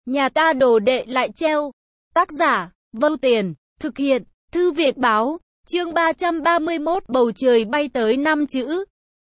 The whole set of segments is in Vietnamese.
Nhà ta đồ đệ lại treo. Tác giả, Vâu Tiền, thực hiện, Thư viện báo, chương 331 bầu trời bay tới 5 chữ.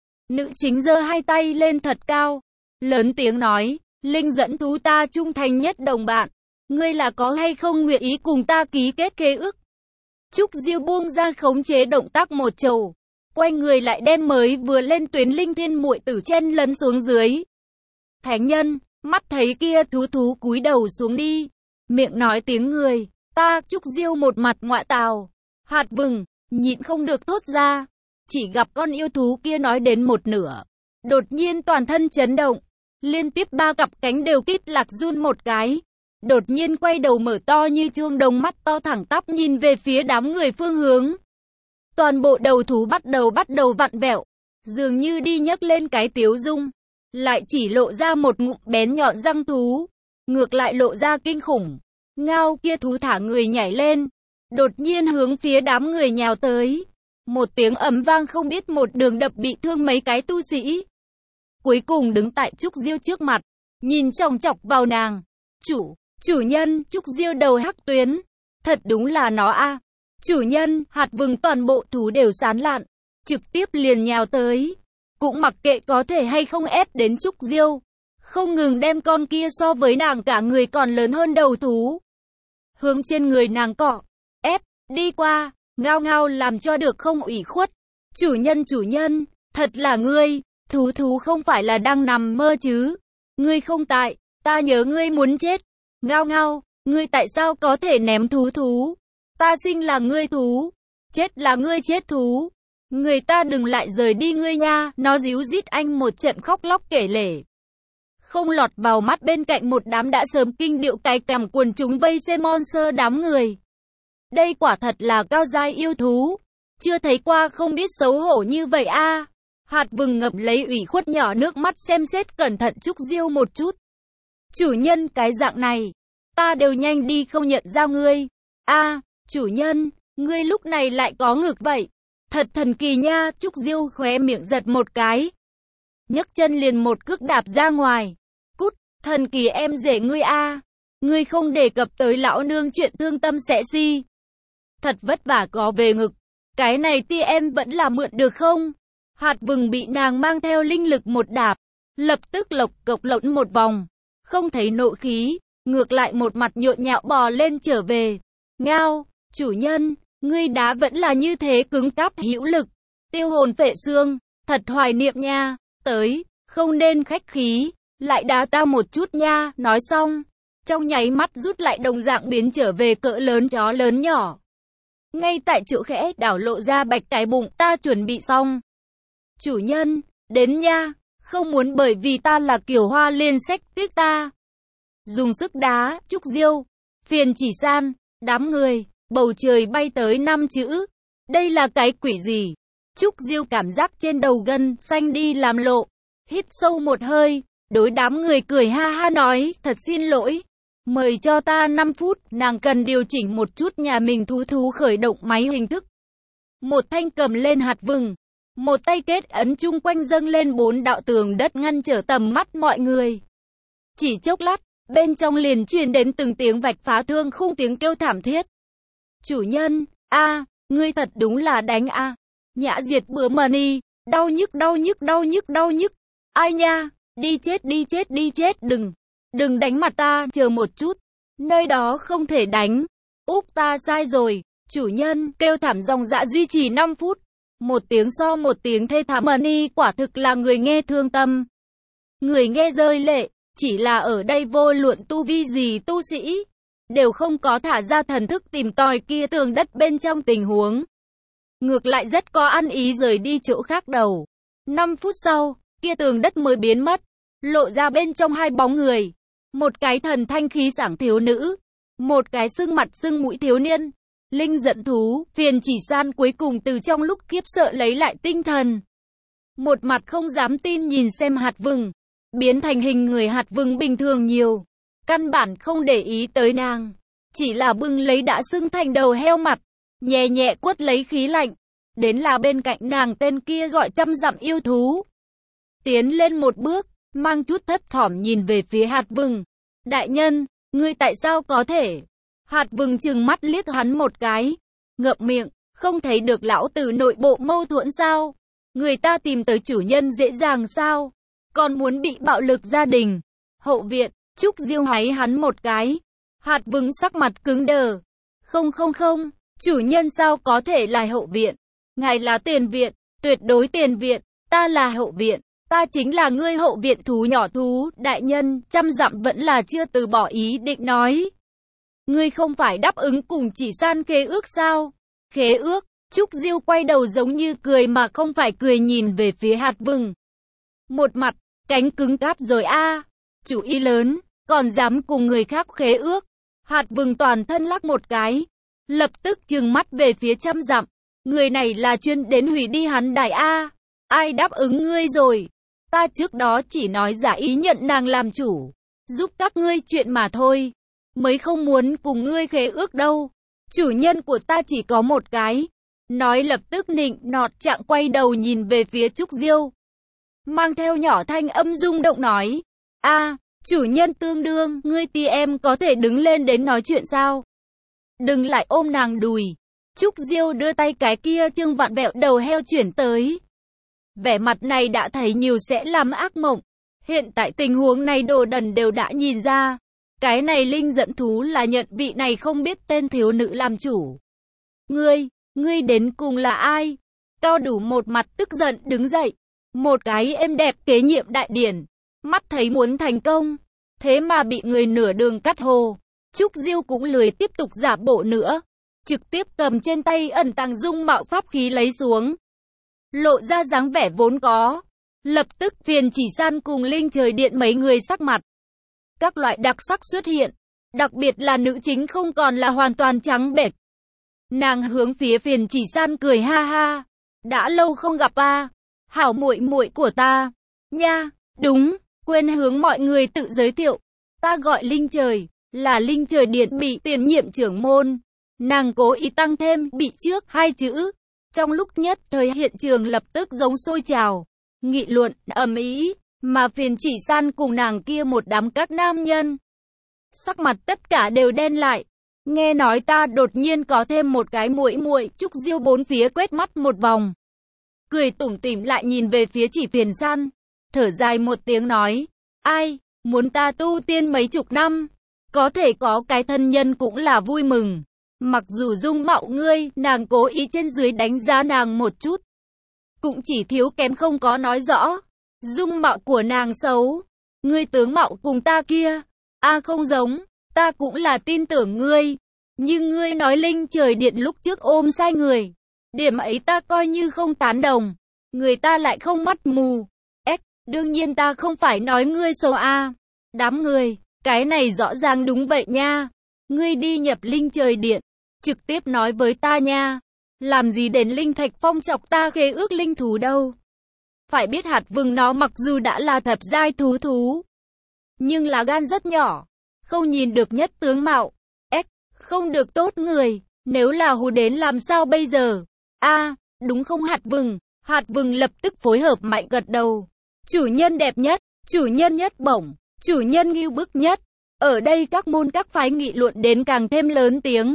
Nữ chính giơ hai tay lên thật cao, lớn tiếng nói, Linh dẫn thú ta trung thành nhất đồng bạn. Ngươi là có hay không nguyện ý cùng ta ký kết khế ước? Trúc Diêu buông ra khống chế động tác một chầu, quay người lại đem mới vừa lên tuyến linh thiên muội tử chen lấn xuống dưới. Thánh nhân, mắt thấy kia thú cúi đầu xuống đi, miệng nói tiếng người, ta Trúc Diêu một mặt ngọa tào, hạt vừng, nhịn không được thốt ra. Chỉ gặp con yêu thú kia nói đến một nửa, đột nhiên toàn thân chấn động, liên tiếp ba cặp cánh đều kít lạc run một cái, đột nhiên quay đầu mở to như chuông đồng mắt to thẳng tắp nhìn về phía đám người phương hướng. Toàn bộ đầu thú bắt đầu vặn vẹo, dường như đi nhấc lên cái tiếu dung, lại chỉ lộ ra một ngụm bén nhọn răng thú, ngược lại lộ ra kinh khủng. Ngao kia thú thả người nhảy lên, đột nhiên hướng phía đám người nhào tới. Một tiếng ầm vang không biết một đường đập bị thương mấy cái tu sĩ. Cuối cùng đứng tại Trúc Diêu trước mặt, nhìn chòng chọc vào nàng. Chủ nhân, Trúc Diêu đầu hắc tuyến. Thật đúng là nó a. Chủ nhân, hạt vừng toàn bộ thú đều sán lạn, trực tiếp liền nhào tới. Cũng mặc kệ có thể hay không ép đến Trúc Diêu, không ngừng đem con kia so với nàng cả người còn lớn hơn đầu thú, hướng trên người nàng cọ, ép, đi qua, ngao ngao làm cho được không ủy khuất. Chủ nhân, thật là ngươi, thú không phải là đang nằm mơ chứ. Ngươi không tại, ta nhớ ngươi muốn chết. Ngao ngao, ngươi tại sao có thể ném thú? Ta sinh là ngươi thú, chết là ngươi chết thú. Người ta đừng lại rời đi ngươi nha. Nó díu dít anh một trận khóc lóc kể lể, không lọt vào mắt bên cạnh một đám đã sớm kinh điệu cái cằm quần chúng vây xem monster đám người. Đây quả thật là cao giai yêu thú, chưa thấy qua không biết xấu hổ như vậy a. Hạt vừng ngậm lấy ủy khuất nhỏ nước mắt xem xét cẩn thận Trúc Diêu một chút. Chủ nhân, cái dạng này, ta đều nhanh đi không nhận ra ngươi. A, chủ nhân, ngươi lúc này lại có ngực vậy. Thật thần kỳ nha. Trúc Diêu khóe miệng giật một cái, nhấc chân liền một cước đạp ra ngoài. Cút, thần kỳ em rể ngươi a. Ngươi không đề cập tới lão nương chuyện thương tâm sẽ si. Thật vất vả có về ngực, cái này tia em vẫn là mượn được không? Hạt vừng bị nàng mang theo linh lực một đạp, lập tức lộc cộc lộn một vòng, không thấy nộ khí, ngược lại một mặt nhộn nhạo bò lên trở về. Ngao, chủ nhân, ngươi đá vẫn là như thế cứng cáp hữu lực, tiêu hồn phệ xương, thật hoài niệm nha. Tới, không nên khách khí, lại đá ta một chút nha. Nói xong, trong nháy mắt rút lại đồng dạng biến trở về cỡ lớn chó lớn nhỏ. Ngay tại chỗ khẽ đảo lộ ra bạch cái bụng, ta chuẩn bị xong. Chủ nhân, đến nha, không muốn bởi vì ta là Kiều Hoa liền sách tiếc ta. Dùng sức đá, Trúc Diêu, phiền chỉ san, đám người, bầu trời bay tới 5 chữ. Đây là cái quỷ gì? Trúc Diêu cảm giác trên đầu gân xanh đi làm lộ, hít sâu một hơi, đối đám người cười ha ha nói, thật xin lỗi. Mời cho ta 5 phút, nàng cần điều chỉnh một chút nhà mình thú khởi động máy hình thức. Một thanh cầm lên hạt vừng, một tay kết ấn chung quanh dâng lên 4 đạo tường đất ngăn trở tầm mắt mọi người. Chỉ chốc lát, bên trong liền truyền đến từng tiếng vạch phá thương khung tiếng kêu thảm thiết. Chủ nhân, a, ngươi thật đúng là đánh a. Nhã diệt bừa mani, đau nhức. Ai nha, đi chết, đừng đánh mặt ta, chờ một chút. Nơi đó không thể đánh. Úp, ta sai rồi. Chủ nhân, kêu thảm dòng dã duy trì 5 phút. Một tiếng so một tiếng thê thảm, mani quả thực là người nghe thương tâm. Người nghe rơi lệ, chỉ là ở đây vô luận tu vi gì tu sĩ, đều không có thả ra thần thức tìm tòi kia tường đất bên trong tình huống. Ngược lại rất có ăn ý rời đi chỗ khác đầu. 5 phút sau, kia tường đất mới biến mất, lộ ra bên trong hai bóng người. Một cái thần thanh khí sảng thiếu nữ, một cái sưng mặt sưng mũi thiếu niên. Linh giận thú, phiền chỉ san cuối cùng từ trong lúc khiếp sợ lấy lại tinh thần. Một mặt không dám tin nhìn xem hạt vừng, biến thành hình người hạt vừng bình thường nhiều. Căn bản không để ý tới nàng, chỉ là bưng lấy đã sưng thành đầu heo mặt, nhẹ nhẹ quất lấy khí lạnh. Đến là bên cạnh nàng tên kia gọi trăm dặm yêu thú. Tiến lên một bước, mang chút thấp thỏm nhìn về phía hạt vừng. Đại nhân, Ngươi tại sao có thể? Hạt Vừng trừng mắt liếc hắn một cái, ngậm miệng, không thấy được lão tử nội bộ mâu thuẫn sao? Người ta tìm tới chủ nhân dễ dàng sao? Còn muốn bị bạo lực gia đình. Hậu viện, Trúc Diêu háy hắn một cái. Hạt Vừng sắc mặt cứng đờ. Không, chủ nhân sao có thể là hậu viện? Ngài là tiền viện, tuyệt đối tiền viện, ta là hậu viện. Ta chính là ngươi hậu viện thú nhỏ thú, đại nhân, trăm dặm vẫn là chưa từ bỏ ý định nói. Ngươi không phải đáp ứng cùng Chỉ San khế ước sao? Khế ước, Trúc Diêu quay đầu giống như cười mà không phải cười nhìn về phía Hạt Vừng. Một mặt, cánh cứng cáp rồi a, chủ ý lớn, còn dám cùng người khác khế ước. Hạt Vừng toàn thân lắc một cái, lập tức trừng mắt về phía trăm dặm. Người này là chuyên đến hủy đi hắn đài a. Ai đáp ứng ngươi rồi? Ta trước đó chỉ nói giả ý nhận nàng làm chủ, giúp các ngươi chuyện mà thôi, mới không muốn cùng ngươi khế ước đâu. Chủ nhân của ta chỉ có một cái. Nói lập tức nịnh nọt trạng quay đầu nhìn về phía Trúc Diêu, mang theo nhỏ thanh âm rung động nói: a, chủ nhân tương đương, ngươi ti em có thể đứng lên đến nói chuyện sao? Đừng lại ôm nàng đùi. Trúc Diêu đưa tay cái kia trương vặn vẹo đầu heo chuyển tới. Vẻ mặt này đã thấy nhiều sẽ làm ác mộng. Hiện tại tình huống này đồ đần đều đã nhìn ra. Cái này linh dẫn thú là nhận vị này không biết tên thiếu nữ làm chủ. Ngươi đến cùng là ai? Cao Đủ một mặt tức giận đứng dậy. Một cái êm đẹp kế nhiệm đại điển. Mắt thấy muốn thành công. Thế mà bị người nửa đường cắt hồ. Trúc Diêu cũng lười tiếp tục giả bộ nữa. Trực tiếp cầm trên tay ẩn tàng dung mạo pháp khí lấy xuống. Lộ ra dáng vẻ vốn có. Lập tức Phiền Chỉ San cùng Linh Trời Điện mấy người sắc mặt. Các loại đặc sắc xuất hiện. Đặc biệt là nữ chính không còn là hoàn toàn trắng bệch. Nàng hướng phía Phiền Chỉ San cười ha ha. Đã lâu không gặp a, hảo muội muội của ta. Nha, đúng, quên hướng mọi người tự giới thiệu. Ta gọi Linh Trời, là Linh Trời Điện bị tiền nhiệm trưởng môn. Nàng cố ý tăng thêm bị trước hai chữ. Trong lúc nhất thời hiện trường lập tức giống sôi trào, nghị luận ầm ĩ, mà Phiền Chỉ San cùng nàng kia một đám các nam nhân, sắc mặt tất cả đều đen lại. Nghe nói ta đột nhiên có thêm một cái muội muội. Trúc Diêu bốn phía quét mắt một vòng, cười tủm tỉm lại nhìn về phía Chỉ Phiền San, thở dài một tiếng nói: ai, muốn ta tu tiên mấy chục năm, có thể có cái thân nhân cũng là vui mừng. Mặc dù dung mạo ngươi, nàng cố ý trên dưới đánh giá nàng một chút, cũng chỉ thiếu kém không có nói rõ. Dung mạo của nàng xấu, ngươi tướng mạo cùng ta kia, không giống, ta cũng là tin tưởng ngươi. Nhưng ngươi nói Linh Trời Điện lúc trước ôm sai người, điểm ấy ta coi như không tán đồng. Người ta lại không mắt mù. Đương nhiên ta không phải nói ngươi xấu Đám người, cái này rõ ràng đúng vậy nha. Ngươi đi nhập Linh Trời Điện, trực tiếp nói với ta nha. Làm gì đến Linh Thạch Phong chọc ta khế ước linh thú đâu. Phải biết Hạt Vừng nó mặc dù đã là thập giai thú, nhưng là gan rất nhỏ, không nhìn được nhất tướng mạo. Không được tốt người, nếu là hù đến làm sao bây giờ? Đúng không Hạt Vừng? Hạt Vừng lập tức phối hợp mạnh gật đầu. Chủ nhân đẹp nhất, chủ nhân nhất bổng, chủ nhân ngưu bức nhất. Ở đây các môn các phái nghị luận đến càng thêm lớn tiếng.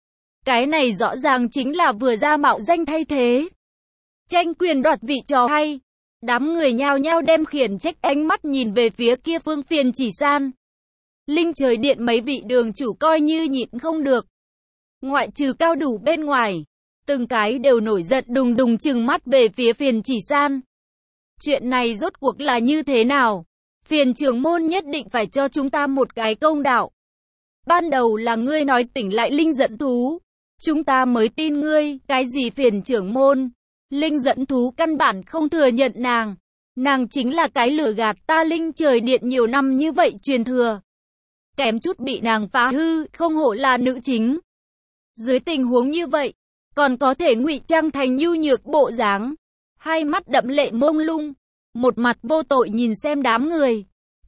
Cái này rõ ràng chính là vừa ra mạo danh thay thế, tranh quyền đoạt vị trò hay. Đám người nhao nhao đem khiển trách ánh mắt nhìn về phía kia phương Phiền Chỉ San. Linh Trời Điện mấy vị đường chủ coi như nhịn không được. Ngoại trừ Cao Đủ bên ngoài, từng cái đều nổi giận đùng đùng trừng mắt về phía Phiền Chỉ San. Chuyện này rốt cuộc là như thế nào? Phiền trưởng môn nhất định phải cho chúng ta một cái công đạo. Ban đầu là ngươi nói tỉnh lại Linh dẫn thú, chúng ta mới tin ngươi. Cái gì Phiền trưởng môn? Linh dẫn thú căn bản không thừa nhận nàng. Nàng chính là cái lừa gạt ta Linh Trời Điện nhiều năm như vậy truyền thừa. Kém chút bị nàng phá hư, không hổ là nữ chính. Dưới tình huống như vậy, còn có thể ngụy trang thành nhu nhược bộ dáng, hai mắt đẫm lệ mông lung, một mặt vô tội nhìn xem đám người.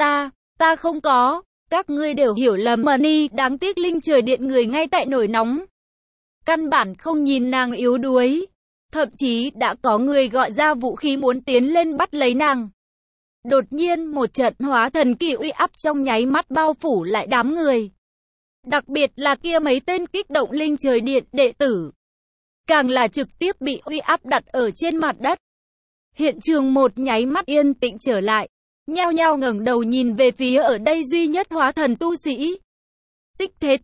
Ta không có, các ngươi đều hiểu lầm mà ni. Đáng tiếc Linh Trời Điện người ngay tại nổi nóng, căn bản không nhìn nàng yếu đuối, thậm chí đã có người gọi ra vũ khí muốn tiến lên bắt lấy nàng. Đột nhiên một trận hóa thần kỳ uy áp trong nháy mắt bao phủ lại đám người. Đặc biệt là kia mấy tên kích động linh trời điện đệ tử. Càng là trực tiếp bị uy áp đặt ở trên mặt đất. Hiện trường một nháy mắt yên tĩnh trở lại. Nhao nhao ngẩng đầu nhìn về phía ở đây duy nhất hóa thần tu sĩ. Tích Thế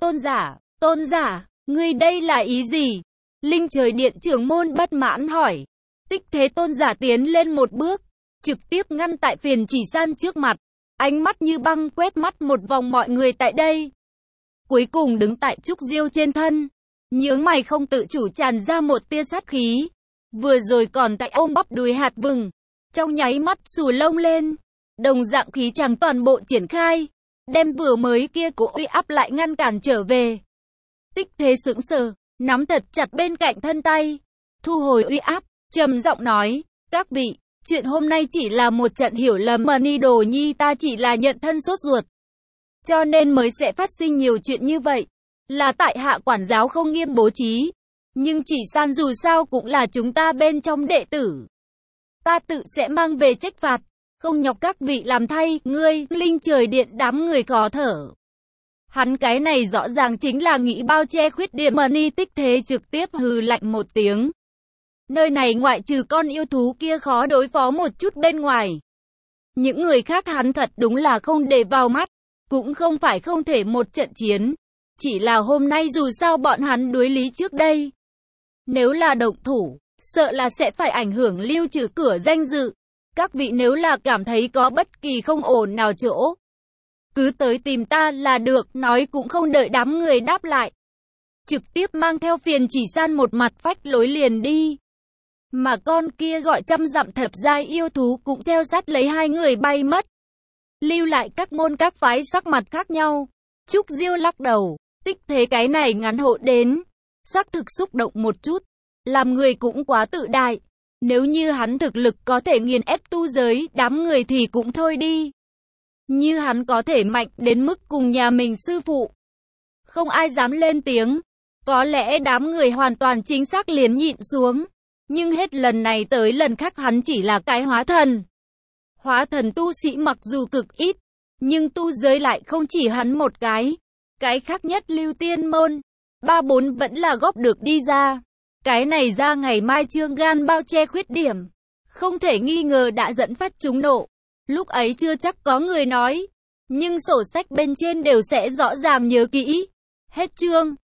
tôn giả, ngươi đây là ý gì? Linh trời điện trưởng môn bất mãn hỏi. Tích Thế tôn giả tiến lên một bước, trực tiếp ngăn tại Phiền Chỉ San trước mặt. Ánh mắt như băng quét mắt một vòng mọi người tại đây. Cuối cùng đứng tại Trúc Diêu trên thân. Nhướng mày không tự chủ tràn ra một tia sát khí. Vừa rồi còn tại ôm bắp đùi hạt vừng. Trong nháy mắt xù lông lên. Đồng dạng khí chàng toàn bộ triển khai. Đem vừa mới kia của uy áp lại ngăn cản trở về. Tích Thế sững sờ, nắm thật chặt bên cạnh thân tay. Thu hồi uy áp, trầm giọng nói. Các vị, chuyện hôm nay chỉ là một trận hiểu lầm mà Ni Đồ Nhi ta chỉ là nhận thân sốt ruột. Cho nên mới sẽ phát sinh nhiều chuyện như vậy. Là tại hạ quản giáo không nghiêm bố trí. Nhưng Chỉ San dù sao cũng là chúng ta bên trong đệ tử. Ta tự sẽ mang về trách phạt. Không nhọc các vị làm thay, ngươi, linh trời điện đám người khó thở. Hắn cái này rõ ràng chính là nghĩ bao che khuyết điểm mà Ni Tích Thế trực tiếp hừ lạnh một tiếng. Nơi này ngoại trừ con yêu thú kia khó đối phó một chút bên ngoài. Những người khác hắn thật đúng là không để vào mắt. Cũng không phải không thể một trận chiến. Chỉ là hôm nay dù sao bọn hắn đối lý trước đây. Nếu là động thủ, sợ là sẽ phải ảnh hưởng Lưu Trừ Cửa danh dự. Các vị nếu là cảm thấy có bất kỳ không ổn nào chỗ, cứ tới tìm ta là được, nói cũng không đợi đám người đáp lại. Trực tiếp mang theo Phiền Chỉ San một mặt phách lối liền đi. Mà con kia gọi trăm dặm thập giai yêu thú cũng theo sát lấy hai người bay mất. Lưu lại các môn các phái sắc mặt khác nhau. Trúc Diêu lắc đầu, Tích Thế cái này ngắn hộ đến. Xác thực xúc động một chút. Làm người cũng quá tự đại. Nếu như hắn thực lực có thể nghiền ép tu giới, đám người thì cũng thôi đi. Như hắn có thể mạnh đến mức cùng nhà mình sư phụ. Không ai dám lên tiếng. Có lẽ đám người hoàn toàn chính xác liền nhịn xuống. Nhưng hết lần này tới lần khác hắn chỉ là cái hóa thần. Hóa thần tu sĩ mặc dù cực ít, nhưng tu giới lại không chỉ hắn một cái. Cái khác nhất Lưu Tiên Môn, 3-4 vẫn là góp được đi ra. Cái này ra ngày mai trương gan bao che khuyết điểm. Không thể nghi ngờ đã dẫn phát chúng nộ. Lúc ấy chưa chắc có người nói. Nhưng sổ sách bên trên đều sẽ rõ ràng nhớ kỹ. Hết chương.